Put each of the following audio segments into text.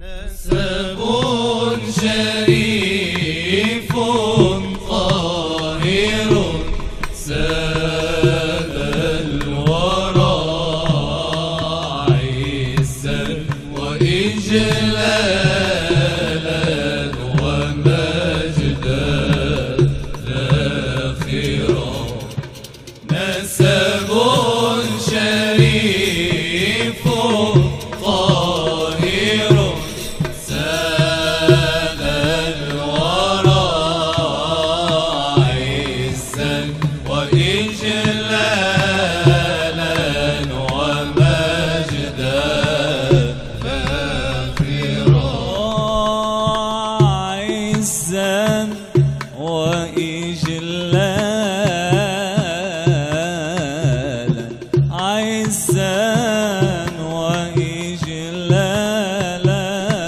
نسب شريف طاهر ساد الورى عزا وإجلالا ومجدا ذاخرا. نسب شريف طاهر ساد الورى عزا وإجلالا ومجدا فاخرا. عزا وإجلالا عزا وإجلالا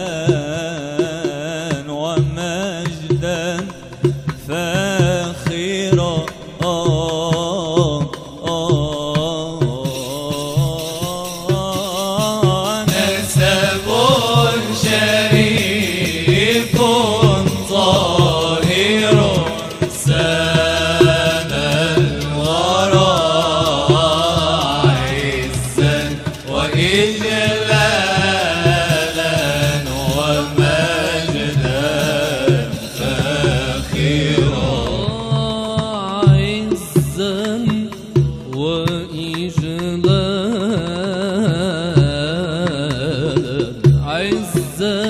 ومجدا فاخرا. نسب شريف طاهر ساد الورى عزا وإجلالا ومجدا فاخرا. عزا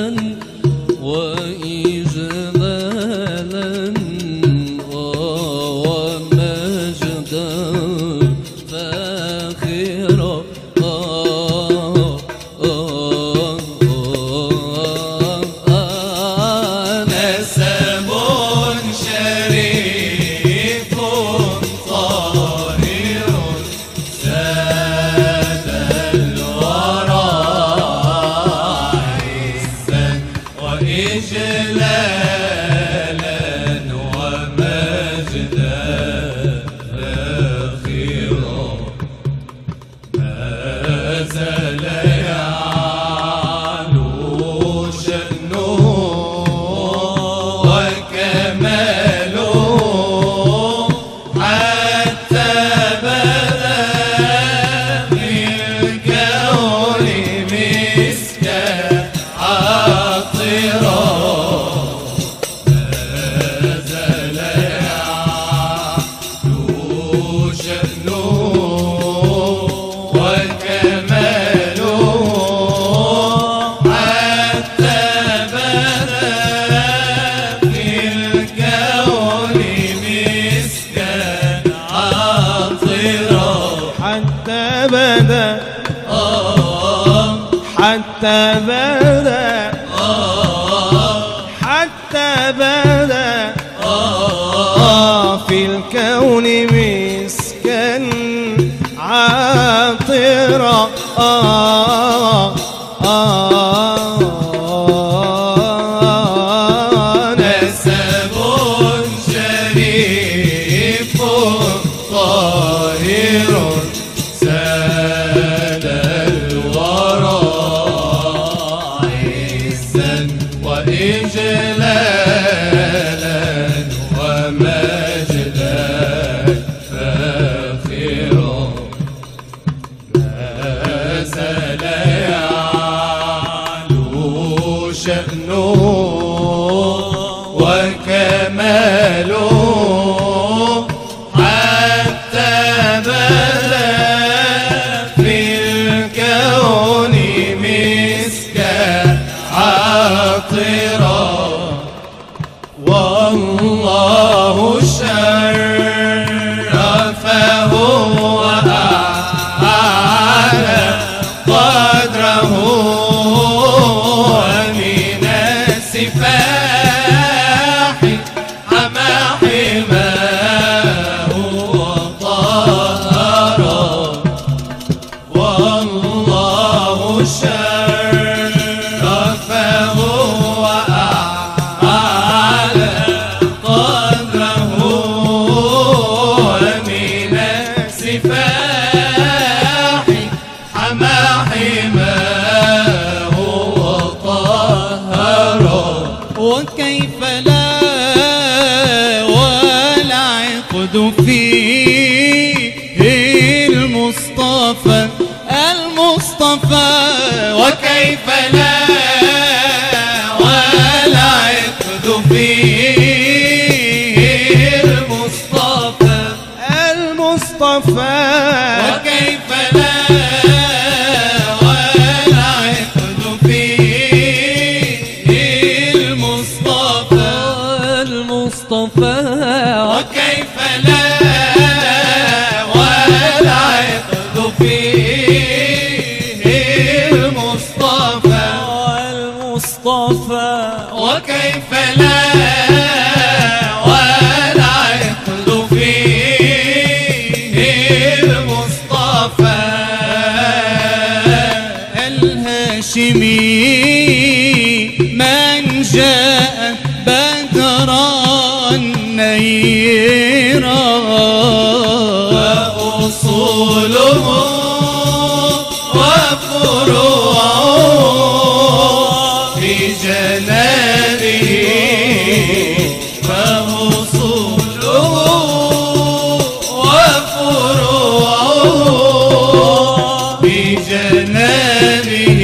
وإجلالا ومجدا فاخرا. نسب شريف طاهر ساد الورى عزا وإجلالا ومجدا فاخرا. ما زال يعلو شأنه وكماله حتى بدا في الكون مسكا عطرا. ما زال يعلو شأنه وكماله حتى بدا في الكون مسكا عطرا. حتى بدا حتى بدا حتى بدا في الكون مسكا عاطرا. نسب شريف طاهر ساد الورى عزا وإجلالا ومجدا فاخرا. ما زال يعلو شأنه وكماله حتى بدا في الكون مسكا عطرا. والله شرفه وأعلى قدره ومن السفاح حمى حماه وطهرا. والله شرفه وأعلى وكيف لا والعقد فيه المصطفى وكيف لا والعقد فيه المصطفى وكيف لا والعقد فيه المصطفى وكيف لا والعقد فيه المصطفى وكيف لا والعقد فيه المصطفى الهاشمي من جاء بدرا نيرا وأصوله وفروعه في جنانه فأصوله وفروعه في جنانه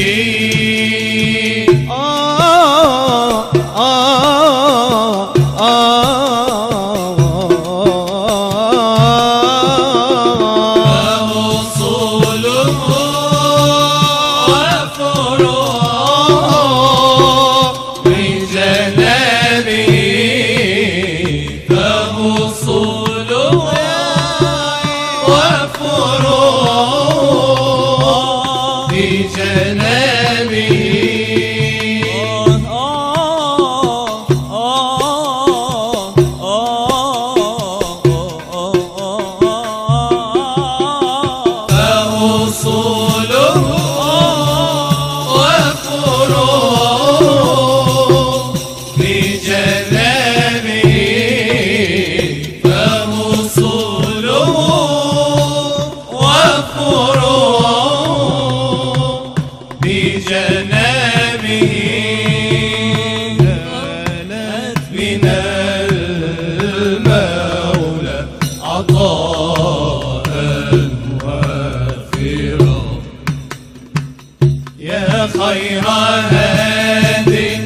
خير هادي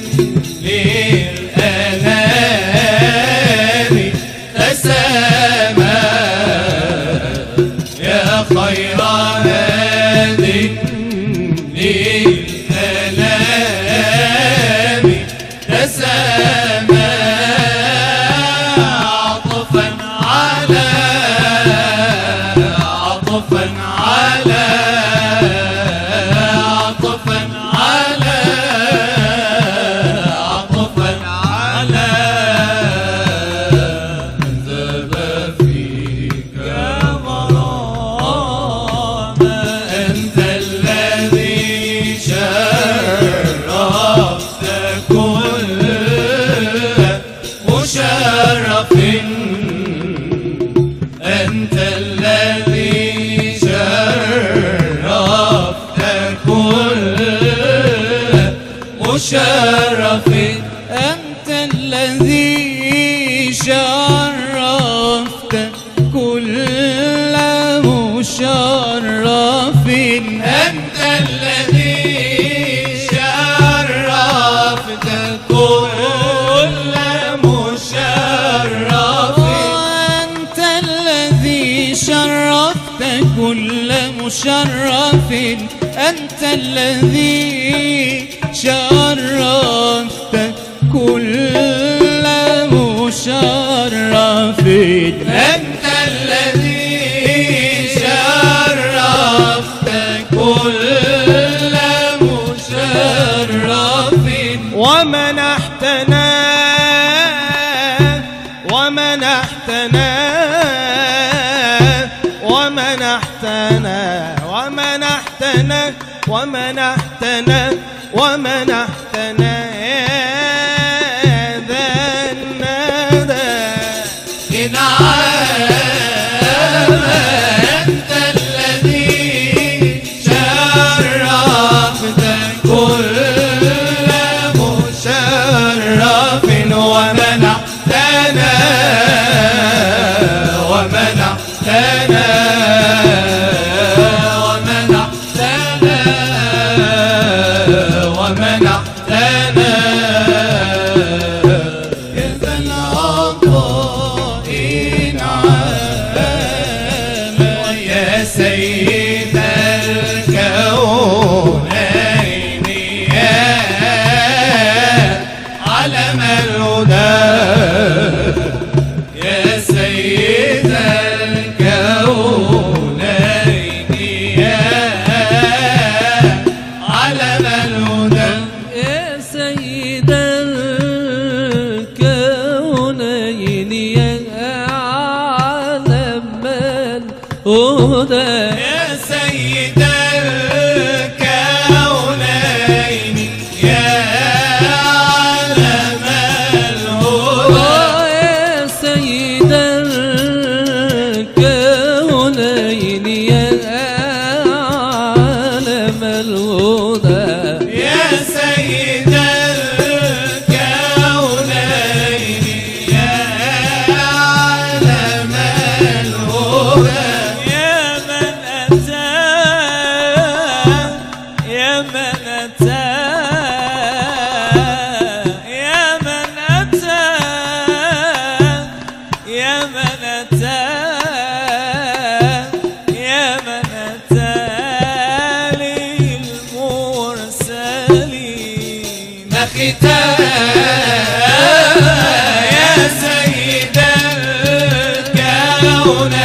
للأنام تسامى يا خير هادي للأنام تسامى عطفا على أنت الذي شرفت كل مشرف أنت الذي شرفت كل مشرف أنت الذي شرفت كل مشرف أنت الذي شرفت كل مشرف أنت الذي شرفت كل مشرف أنت الذي شرفت كل مشرف ومنحتنا ومنحتنا ومنحتنا ومنحتنا ومنحتنا ومنحتنا ذا الندى إنعام أنت الذي شرفت كل مشرف ومنحتنا يا ذا العطاء نعما يا سيد الكونين يا علم الهدى يا سيد الكونين يا علم الهدى يا سيد الكونين يا عالم الهدى يا سيد الكونين يا علم الهدى يا سيد الكونين يا عالم الهدى يا سيد الكونين يا علم الهدى يا من أتى يا من أتى يا من أتى يا من أتى يا من أتى للمرسلين ختام يا سيد الكونين